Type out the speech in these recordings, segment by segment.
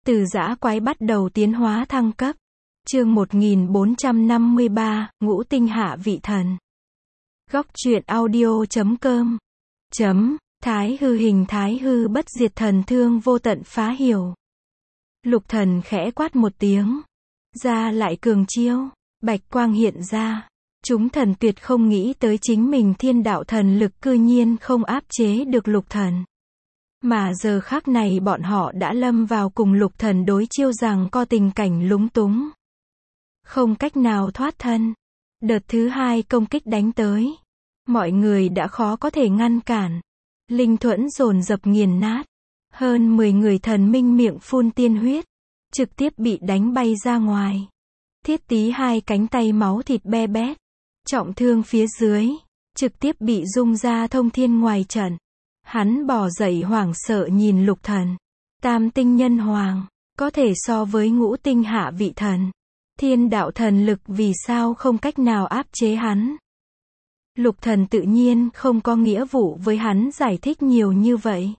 Từ dã quái bắt đầu tiến hóa thăng cấp. Chương 1453, Ngũ tinh hạ vị thần. Góc truyện audio.com. Thái hư hình thái hư bất diệt thần thương vô tận phá hiểu. Lục thần khẽ quát một tiếng. Ra lại cường chiêu. Bạch quang hiện ra. Chúng thần tuyệt không nghĩ tới chính mình thiên đạo thần lực cư nhiên không áp chế được lục thần. Mà giờ khắc này bọn họ đã lâm vào cùng lục thần đối chiêu rằng co tình cảnh lúng túng. Không cách nào thoát thân. Đợt thứ hai công kích đánh tới. Mọi người đã khó có thể ngăn cản. Linh thuẫn dồn dập nghiền nát. Hơn 10 người thần minh miệng phun tiên huyết. Trực tiếp bị đánh bay ra ngoài. Thiết Tý hai cánh tay máu thịt be bét. Trọng thương phía dưới. Trực tiếp bị rung ra thông thiên ngoài trận. Hắn bò dậy hoảng sợ nhìn lục thần. Tam tinh nhân hoàng. Có thể so với ngũ tinh hạ vị thần. Thiên đạo thần lực vì sao không cách nào áp chế hắn. Lục thần tự nhiên không có nghĩa vụ với hắn giải thích nhiều như vậy.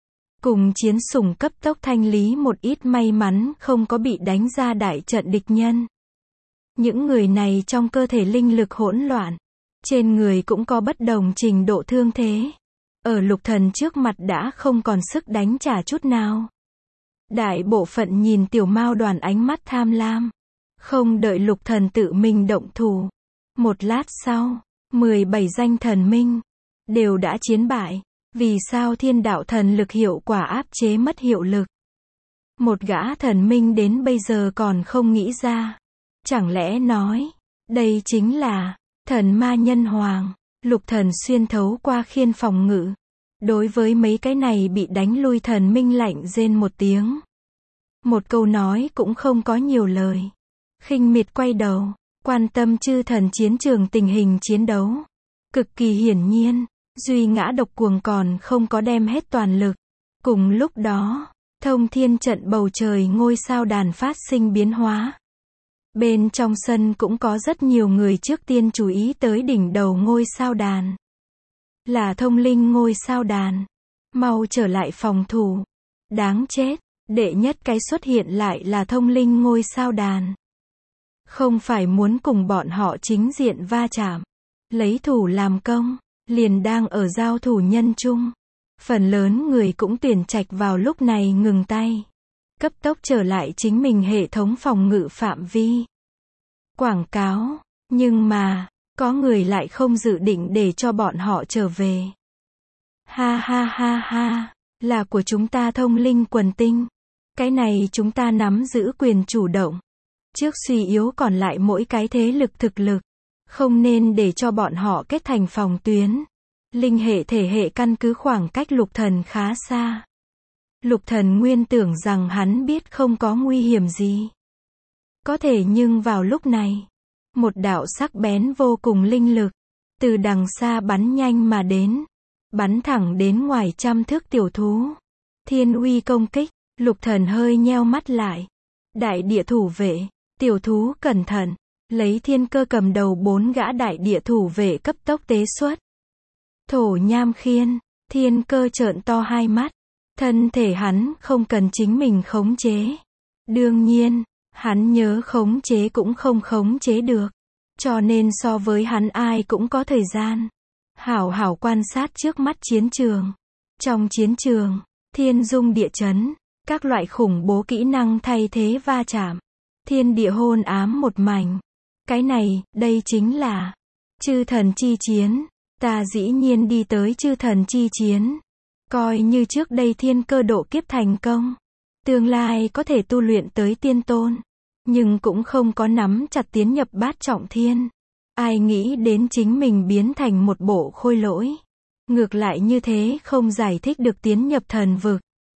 Cùng chiến sủng cấp tốc thanh lý một ít may mắn không có bị đánh ra đại trận địch nhân. Những người này trong cơ thể linh lực hỗn loạn. Trên người cũng có bất đồng trình độ thương thế. Ở lục thần trước mặt đã không còn sức đánh trả chút nào. Đại bộ phận nhìn tiểu mao đoàn ánh mắt tham lam. Không đợi lục thần tự mình động thủ. Một lát sau, 17 danh thần minh đều đã chiến bại. Vì sao thiên đạo thần lực hiệu quả áp chế mất hiệu lực? Một gã thần minh đến bây giờ còn không nghĩ ra. Chẳng lẽ nói, đây chính là thần ma nhân hoàng. Lục thần xuyên thấu qua khiên phòng ngự. Đối với mấy cái này bị đánh lui thần minh lạnh rên một tiếng. Một câu nói cũng không có nhiều lời. Khinh miệt quay đầu, quan tâm chư thần chiến trường tình hình chiến đấu. Cực kỳ hiển nhiên, duy ngã độc cuồng còn không có đem hết toàn lực. Cùng lúc đó, thông thiên trận bầu trời ngôi sao đàn phát sinh biến hóa. Bên trong sân cũng có rất nhiều người trước tiên chú ý tới đỉnh đầu ngôi sao đàn. Là thông linh ngôi sao đàn. Mau trở lại phòng thủ. Đáng chết, đệ nhất cái xuất hiện lại là thông linh ngôi sao đàn. Không phải muốn cùng bọn họ chính diện va chạm. Lấy thủ làm công, liền đang ở giao thủ nhân chung. Phần lớn người cũng tuyển trạch vào lúc này ngừng tay. Cấp tốc trở lại chính mình hệ thống phòng ngự phạm vi. Quảng cáo, nhưng mà, có người lại không dự định để cho bọn họ trở về. Ha ha ha ha, là của chúng ta thông linh quần tinh. Cái này chúng ta nắm giữ quyền chủ động. Trước suy yếu còn lại mỗi cái thế lực thực lực. Không nên để cho bọn họ kết thành phòng tuyến. Linh hệ thể hệ căn cứ khoảng cách lục thần khá xa. Lục thần nguyên tưởng rằng hắn biết không có nguy hiểm gì. Có thể nhưng vào lúc này, một đạo sắc bén vô cùng linh lực, từ đằng xa bắn nhanh mà đến. Bắn thẳng đến ngoài trăm thước tiểu thú. Thiên uy công kích, lục thần hơi nheo mắt lại. Đại địa thủ vệ, tiểu thú cẩn thận. Lấy thiên cơ cầm đầu 4 gã đại địa thủ vệ cấp tốc tế xuất. Thổ nham khiên, thiên cơ trợn to hai mắt. Thân thể hắn không cần chính mình khống chế. Đương nhiên, hắn nhớ khống chế cũng không khống chế được. Cho nên so với hắn ai cũng có thời gian. Hảo hảo quan sát trước mắt chiến trường. Trong chiến trường, thiên dung địa chấn, các loại khủng bố kỹ năng thay thế va chạm. Thiên địa hôn ám một mảnh. Cái này, đây chính là chư thần chi chiến. Ta dĩ nhiên đi tới chư thần chi chiến. Coi như trước đây thiên cơ độ kiếp thành công. Tương lai có thể tu luyện tới tiên tôn. Nhưng cũng không có nắm chặt tiến nhập bát trọng thiên. Ai nghĩ đến chính mình biến thành một bộ khôi lỗi. Ngược lại như thế không giải thích được tiến nhập thần vực.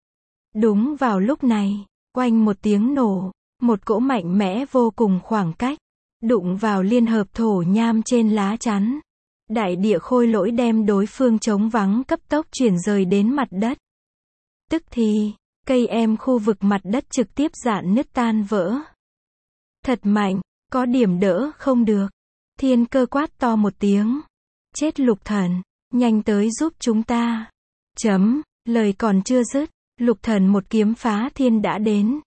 Đúng vào lúc này, oanh một tiếng nổ. Một cỗ mạnh mẽ vô cùng khoảng cách. Đụng vào liên hợp thổ nham trên lá chắn. Đại địa khôi lỗi đem đối phương trống vắng cấp tốc chuyển rời đến mặt đất. Tức thì, cây em khu vực mặt đất trực tiếp rạn nứt tan vỡ. Thật mạnh, có điểm đỡ không được. Thiên cơ quát to một tiếng. Chết lục thần, nhanh tới giúp chúng ta. Lời còn chưa dứt, lục thần một kiếm phá thiên đã đến.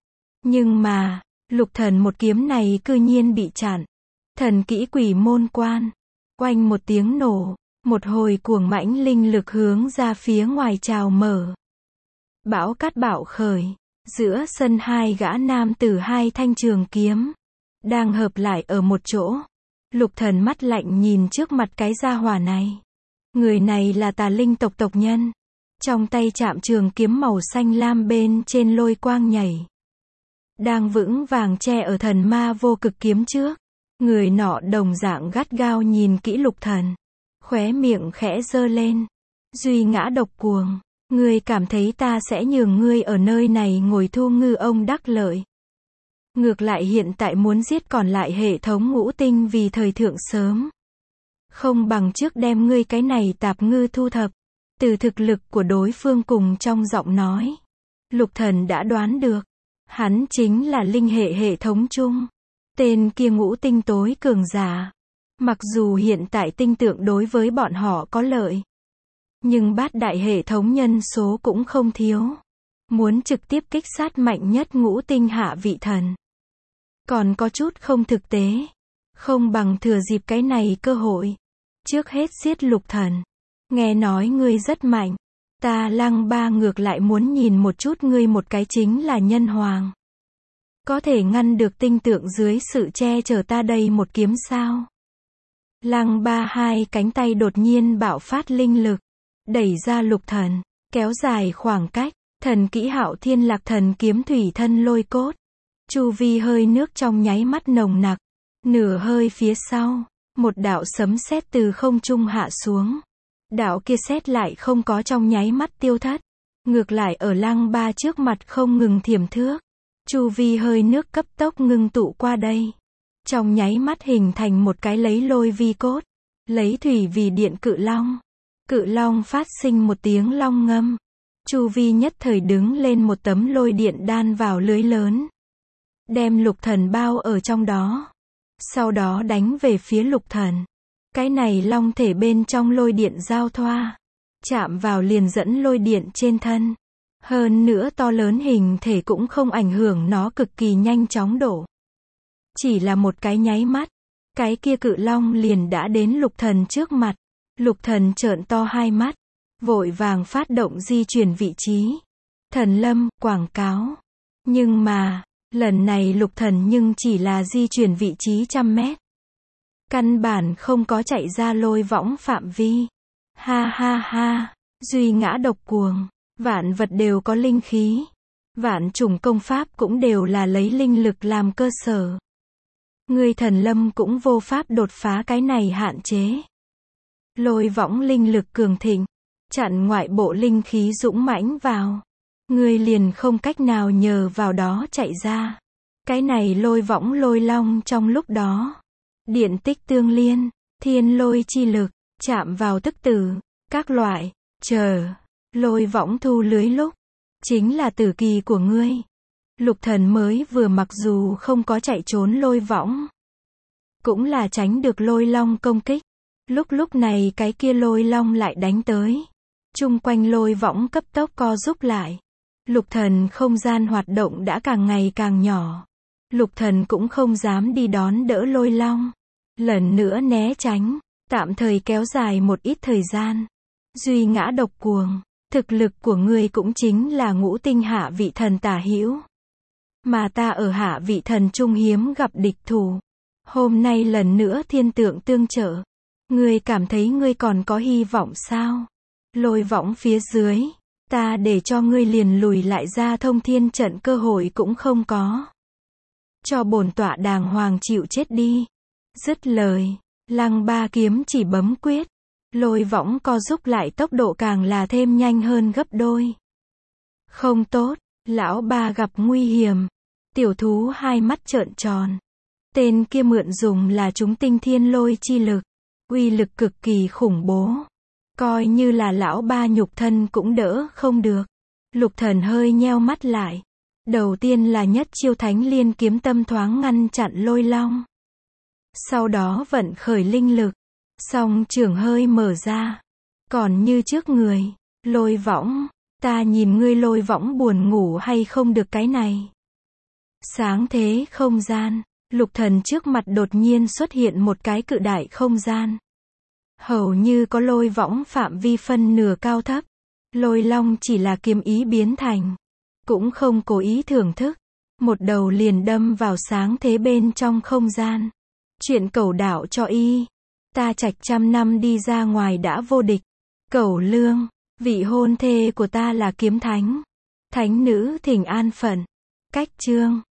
Nhưng mà, Lục Thần một kiếm này cư nhiên bị chặn. Thần kỹ Quỷ Môn Quan. Oanh một tiếng nổ, một hồi cuồng mãnh linh lực hướng ra phía ngoài trào mở. Bão cát bạo khởi, giữa sân hai gã nam tử hai thanh trường kiếm đang hợp lại ở một chỗ. Lục Thần mắt lạnh nhìn trước mặt cái gia hỏa này. Người này là Tà Linh tộc tộc nhân. Trong tay chạm trường kiếm màu xanh lam, bên trên lôi quang nhảy. Đang vững vàng che ở thần ma vô cực kiếm trước. Người nọ đồng dạng gắt gao nhìn kỹ Lục Thần. Khóe miệng khẽ giơ lên. Duy ngã độc cuồng. Ngươi cảm thấy ta sẽ nhường ngươi ở nơi này ngồi thu ngư ông đắc lợi. Ngược lại hiện tại muốn giết còn lại hệ thống ngũ tinh vì thời thượng sớm. Không bằng trước đem ngươi cái này tạp ngư thu thập. Từ thực lực của đối phương cùng trong giọng nói, Lục Thần đã đoán được. Hắn chính là linh hệ hệ thống chung. Tên kia ngũ tinh tối cường giả. Mặc dù hiện tại tinh tượng đối với bọn họ có lợi, nhưng bát đại hệ thống nhân số cũng không thiếu. Muốn trực tiếp kích sát mạnh nhất ngũ tinh hạ vị thần, còn có chút không thực tế. Không bằng thừa dịp cái này cơ hội, trước hết giết Lục Thần. Nghe nói ngươi rất mạnh. Ta Lăng Ba ngược lại muốn nhìn một chút ngươi một cái chính là nhân hoàng. Có thể ngăn được tinh tượng dưới sự che chở ta đây một kiếm sao? Lăng Ba hai cánh tay đột nhiên bạo phát linh lực, đẩy ra Lục Thần, kéo dài khoảng cách. Thần kỹ Hạo Thiên Lạc Thần kiếm thủy thân lôi cốt. Chu vi hơi nước trong nháy mắt nồng nặc. Nửa hơi phía sau, một đạo sấm sét từ không trung hạ xuống. Đạo kia sét lại không có trong nháy mắt tiêu thất. Ngược lại ở Lăng Ba trước mặt không ngừng thiểm thước. Chu vi hơi nước cấp tốc ngưng tụ qua đây. Trong nháy mắt hình thành một cái lấy lôi vi cốt, lấy thủy vì điện cự long. Cự long phát sinh một tiếng long ngâm. Chu vi nhất thời đứng lên một tấm lôi điện đan vào lưới lớn, đem Lục Thần bao ở trong đó. Sau đó đánh về phía Lục Thần. Cái này long thể bên trong lôi điện giao thoa, chạm vào liền dẫn lôi điện trên thân. Hơn nữa to lớn hình thể cũng không ảnh hưởng nó cực kỳ nhanh chóng đổ. Chỉ là một cái nháy mắt, cái kia cự long liền đã đến Lục Thần trước mặt. Lục Thần trợn to hai mắt, vội vàng phát động di chuyển vị trí. Thần lâm, quảng cáo. Nhưng mà, lần này Lục Thần nhưng chỉ là di chuyển vị trí 100 mét. Căn bản không có chạy ra lôi võng phạm vi. Ha ha ha, duy ngã độc cuồng. Vạn vật đều có linh khí. Vạn chủng công pháp cũng đều là lấy linh lực làm cơ sở. Ngươi thần lâm cũng vô pháp đột phá cái này hạn chế. Lôi võng linh lực cường thịnh, chặn ngoại bộ linh khí dũng mãnh vào. Ngươi liền không cách nào nhờ vào đó chạy ra. Cái này lôi võng lôi long trong lúc đó. Điện tích tương liên, thiên lôi chi lực, chạm vào tức tử, các loại, lôi võng thu lưới lúc, chính là tử kỳ của ngươi. Lục Thần mới vừa mặc dù không có chạy trốn lôi võng, cũng là tránh được lôi long công kích. Lúc này cái kia lôi long lại đánh tới. Chung quanh lôi võng cấp tốc co rút lại. Lục Thần không gian hoạt động đã càng ngày càng nhỏ. Lục Thần cũng không dám đi đón đỡ lôi long. Lần nữa né tránh, tạm thời kéo dài một ít thời gian. Duy ngã độc cuồng, thực lực của ngươi cũng chính là ngũ tinh hạ vị thần tả hữu. Mà ta ở hạ vị thần trung hiếm gặp địch thủ. Hôm nay lần nữa thiên tượng tương trợ. Ngươi cảm thấy ngươi còn có hy vọng sao? Lôi võng phía dưới, ta để cho ngươi liền lùi lại ra thông thiên trận cơ hội cũng không có. Cho bổn tọa đàng hoàng chịu chết đi. Dứt lời, Lăng Ba kiếm chỉ bấm quyết. Lôi võng co rút lại tốc độ càng là thêm nhanh hơn gấp đôi. Không tốt, lão Ba gặp nguy hiểm. Tiểu thú hai mắt trợn tròn. Tên kia mượn dùng là chúng tinh thiên lôi chi lực. Uy lực cực kỳ khủng bố. Coi như là lão Ba nhục thân cũng đỡ không được. Lục Thần hơi nheo mắt lại. Đầu tiên là nhất chiêu Thánh Liên kiếm tâm thoáng ngăn chặn lôi long. Sau đó vận khởi linh lực. Song trường hơi mở ra. Còn như trước người, lôi võng, ta nhìn ngươi lôi võng buồn ngủ hay không được cái này. Sáng thế không gian. Lục Thần trước mặt đột nhiên xuất hiện một cái cự đại không gian. Hầu như có lôi võng phạm vi phân nửa cao thấp. Lôi long chỉ là kiếm ý biến thành. Cũng không cố ý thưởng thức. Một đầu liền đâm vào sáng thế bên trong không gian. Chuyện cẩu đạo cho y. Ta trạch 100 năm đi ra ngoài đã vô địch. Cẩu lương. Vị hôn thê của ta là kiếm thánh. Thánh nữ thỉnh an phận. Cách chương.